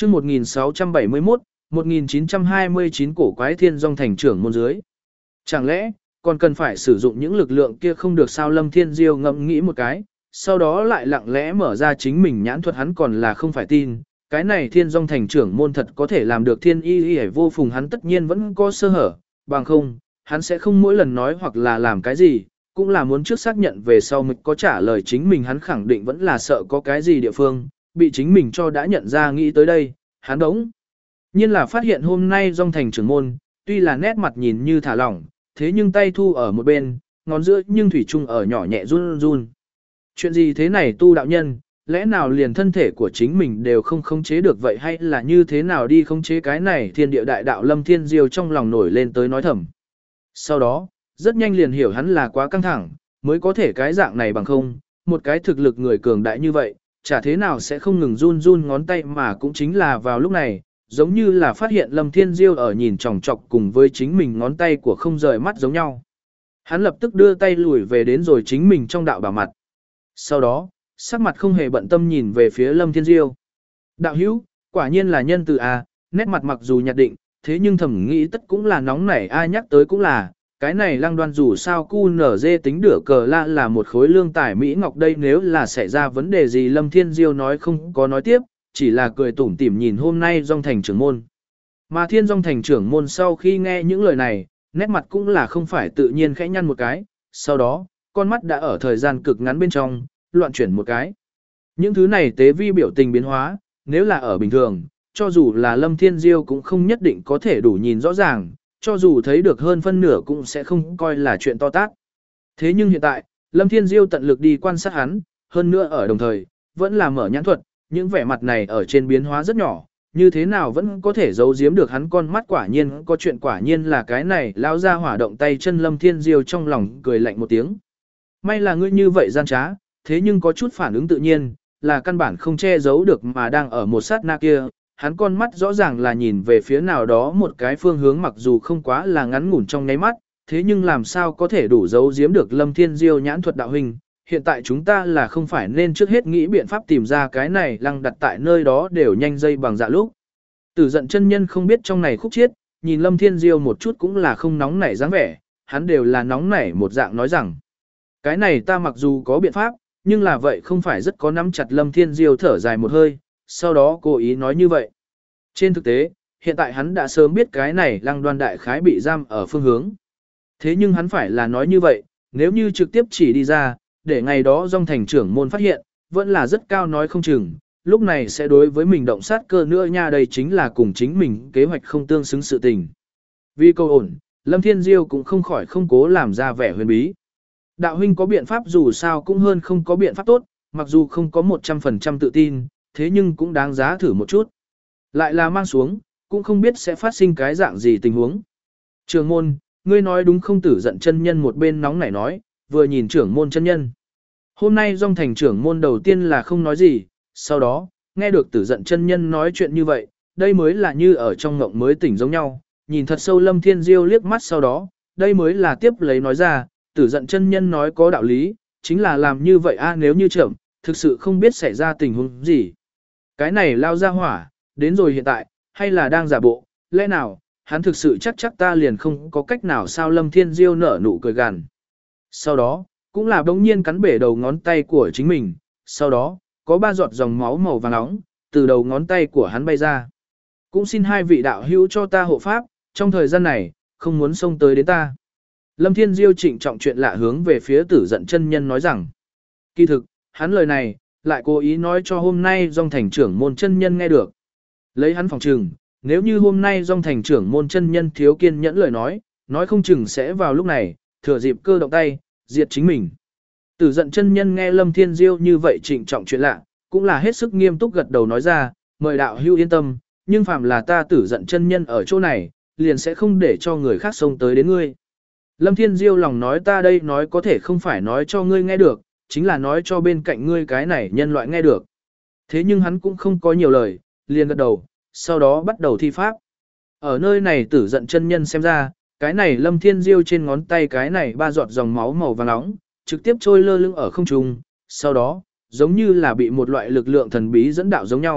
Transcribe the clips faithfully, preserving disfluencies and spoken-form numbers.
chương một nghìn sáu trăm bảy mươi mốt, một nghìn chín trăm hai mươi chín cổ quái thiên dòng thành trưởng môn dưới. Chẳng lẽ, còn cần phải sử dụng những lực lượng kia không được sao? Lâm Thiên Diêu ngẫm nghĩ một cái, sau đó lại lặng lẽ mở ra chính mình nhãn thuật, hắn còn là không phải tin. Cái này thiên dòng thành trưởng môn thật có thể làm được thiên y y vô phùng, hắn tất nhiên vẫn có sơ hở, bằng không, hắn sẽ không mỗi lần nói hoặc là làm cái gì, cũng là muốn trước xác nhận về sau mới có trả lời chính mình. Hắn khẳng định vẫn là sợ có cái gì địa phương, bị chính mình cho đã nhận ra. Nghĩ tới đây, hắn đống nhiên là phát hiện hôm nay dòng thành trưởng môn, tuy là nét mặt nhìn như thả lỏng, thế nhưng tay thu ở một bên, ngón giữa nhưng thủy chung ở nhỏ nhẹ run run. Chuyện gì thế này tu đạo nhân, lẽ nào liền thân thể của chính mình đều không khống chế được vậy, hay là như thế nào đi khống chế cái này thiên địa đại đạo? Lâm Thiên Diêu trong lòng nổi lên tới nói thầm. Sau đó, rất nhanh liền hiểu hắn là quá căng thẳng, mới có thể cái dạng này, bằng không, một cái thực lực người cường đại như vậy, chả thế nào sẽ không ngừng run run ngón tay. Mà cũng chính là vào lúc này, giống như là phát hiện Lâm Thiên Diêu ở nhìn chòng chọc cùng với chính mình ngón tay của không rời mắt giống nhau. Hắn lập tức đưa tay lùi về đến rồi chính mình trong đạo bảo mặt. Sau đó, sắc mặt không hề bận tâm nhìn về phía Lâm Thiên Diêu. Đạo hữu, quả nhiên là nhân từ à, nét mặt mặc dù nhạt định, thế nhưng thầm nghĩ tất cũng là nóng nảy. Ai nhắc tới cũng là, cái này Lăng Đoan dù sao cu nở dê tính đửa cờ la là một khối lương tài Mỹ Ngọc đây, nếu là xảy ra vấn đề gì. Lâm Thiên Diêu nói không có nói tiếp, chỉ là cười tủm tỉm nhìn hôm nay dòng thành trưởng môn. Mà thiên dòng thành trưởng môn sau khi nghe những lời này, nét mặt cũng là không phải tự nhiên khẽ nhăn một cái, sau đó, con mắt đã ở thời gian cực ngắn bên trong, loạn chuyển một cái. Những thứ này tế vi biểu tình biến hóa, nếu là ở bình thường, cho dù là Lâm Thiên Diêu cũng không nhất định có thể đủ nhìn rõ ràng, cho dù thấy được hơn phân nửa cũng sẽ không coi là chuyện to tát. Thế nhưng hiện tại, Lâm Thiên Diêu tận lực đi quan sát hắn, hơn nữa ở đồng thời, vẫn là mở nhãn thuật, những vẻ mặt này ở trên biến hóa rất nhỏ, như thế nào vẫn có thể giấu giếm được hắn con mắt. Quả nhiên có chuyện, quả nhiên là cái này lao ra hỏa động tay chân. Lâm Thiên Diêu trong lòng cười lạnh một tiếng. May là ngươi như vậy gian trá, thế nhưng có chút phản ứng tự nhiên, là căn bản không che giấu được. Mà đang ở một sát na kia, hắn con mắt rõ ràng là nhìn về phía nào đó một cái phương hướng, mặc dù không quá là ngắn ngủn trong nháy mắt, thế nhưng làm sao có thể đủ giấu giếm được Lâm Thiên Diêu nhãn thuật đạo huynh. Hiện tại chúng ta là không phải nên trước hết nghĩ biện pháp tìm ra cái này Lăng đặt tại nơi đó đều nhanh dây bằng dạ lúc. Tử Giận chân nhân không biết trong này khúc chiết, nhìn Lâm Thiên Diêu một chút cũng là không nóng nảy dáng vẻ, hắn đều là nóng nảy một dạng nói rằng. Cái này ta mặc dù có biện pháp, nhưng là vậy không phải rất có nắm chặt. Lâm Thiên Diêu thở dài một hơi, sau đó cố ý nói như vậy. Trên thực tế, hiện tại hắn đã sớm biết cái này Lăng Đoan đại khái bị giam ở phương hướng. Thế nhưng hắn phải là nói như vậy, nếu như trực tiếp chỉ đi ra, để ngày đó dòng thành trưởng môn phát hiện, vẫn là rất cao nói không chừng, lúc này sẽ đối với mình động sát cơ nữa nha. Đây chính là cùng chính mình kế hoạch không tương xứng sự tình. Vì câu ổn, Lâm Thiên Diêu cũng không khỏi không cố làm ra vẻ huyền bí. Đạo huynh có biện pháp dù sao cũng hơn không có biện pháp tốt, mặc dù không có một trăm phần trăm tự tin, thế nhưng cũng đáng giá thử một chút. Lại là mang xuống, cũng không biết sẽ phát sinh cái dạng gì tình huống. Trưởng môn, ngươi nói đúng không? Tử Giận chân nhân một bên nóng nảy nói, vừa nhìn trưởng môn chân nhân. Hôm nay dòng thành trưởng môn đầu tiên là không nói gì, sau đó, nghe được Tử Giận chân nhân nói chuyện như vậy, đây mới là như ở trong ngộng mới tỉnh giống nhau, nhìn thật sâu Lâm Thiên Diêu liếc mắt, sau đó, đây mới là tiếp lấy nói ra, Tử Giận chân nhân nói có đạo lý, chính là làm như vậy a nếu như chậm, thực sự không biết xảy ra tình huống gì. Cái này lao ra hỏa, đến rồi hiện tại, hay là đang giả bộ, lẽ nào, hắn thực sự chắc chắc ta liền không có cách nào sao? Lâm Thiên Diêu nở nụ cười gằn. Sau đó, cũng là bỗng nhiên cắn bể đầu ngón tay của chính mình, sau đó, có ba giọt dòng máu màu vàng nóng, từ đầu ngón tay của hắn bay ra. Cũng xin hai vị đạo hữu cho ta hộ pháp, trong thời gian này, không muốn xông tới đến ta. Lâm Thiên Diêu trịnh trọng chuyện lạ hướng về phía Tử Giận chân nhân nói rằng. Kỳ thực, hắn lời này, lại cố ý nói cho hôm nay dòng thành trưởng môn chân nhân nghe được. Lấy hắn phòng trừng, nếu như hôm nay dòng thành trưởng môn chân nhân thiếu kiên nhẫn lời nói, nói không chừng sẽ vào lúc này, thừa dịp cơ động tay, diệt chính mình. Tử Giận chân nhân nghe Lâm Thiên Diêu như vậy trịnh trọng chuyện lạ, cũng là hết sức nghiêm túc gật đầu nói ra, mời đạo hữu yên tâm, nhưng phàm là ta Tử Giận chân nhân ở chỗ này, liền sẽ không để cho người khác xông tới đến ngươi. Lâm Thiên Diêu lòng nói ta đây nói có thể không phải nói cho ngươi nghe được, chính là nói cho bên cạnh ngươi cái này nhân loại nghe được. Thế nhưng hắn cũng không có nhiều lời, liền gật đầu, sau đó bắt đầu thi pháp. Ở nơi này Tử Giận chân nhân xem ra, cái này Lâm Thiên Diêu trên ngón tay cái này ba giọt dòng máu màu vàng nóng, trực tiếp trôi lơ lửng ở không trung, sau đó, giống như là bị một loại lực lượng thần bí dẫn đạo giống nhau,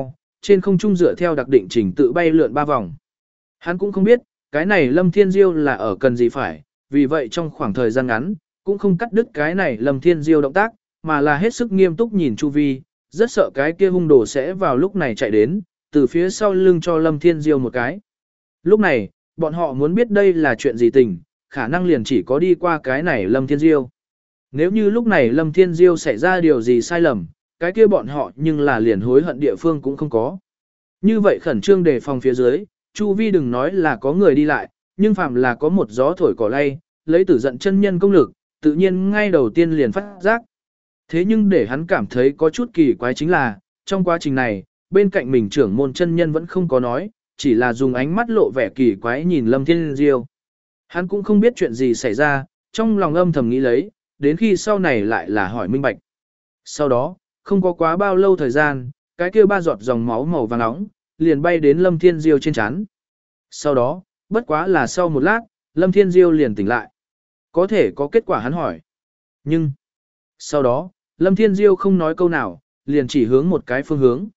trên không trung dựa theo đặc định trình tự bay lượn ba vòng. Hắn cũng không biết, cái này Lâm Thiên Diêu là ở cần gì phải, vì vậy trong khoảng thời gian ngắn, cũng không cắt đứt cái này Lâm Thiên Diêu động tác, mà là hết sức nghiêm túc nhìn chu vi, rất sợ cái kia hung đồ sẽ vào lúc này chạy đến, từ phía sau lưng cho Lâm Thiên Diêu một cái. Lúc này, bọn họ muốn biết đây là chuyện gì tình, khả năng liền chỉ có đi qua cái này Lâm Thiên Diêu. Nếu như lúc này Lâm Thiên Diêu xảy ra điều gì sai lầm, cái kia bọn họ nhưng là liền hối hận địa phương cũng không có. Như vậy khẩn trương đề phòng phía dưới, chu vi đừng nói là có người đi lại, nhưng phạm là có một gió thổi cỏ lay, lấy tử giận chân nhân công lực, tự nhiên ngay đầu tiên liền phát giác. Thế nhưng để hắn cảm thấy có chút kỳ quái chính là, trong quá trình này, bên cạnh mình trưởng môn chân nhân vẫn không có nói, chỉ là dùng ánh mắt lộ vẻ kỳ quái nhìn Lâm Thiên Diêu. Hắn cũng không biết chuyện gì xảy ra, trong lòng âm thầm nghĩ lấy, đến khi sau này lại là hỏi minh bạch. Sau đó, không có quá bao lâu thời gian, cái kia ba giọt dòng máu màu vàng nóng, liền bay đến Lâm Thiên Diêu trên trán. Sau đó, bất quá là sau một lát, Lâm Thiên Diêu liền tỉnh lại. Có thể có kết quả hắn hỏi. Nhưng, sau đó, Lâm Thiên Diêu không nói câu nào, liền chỉ hướng một cái phương hướng.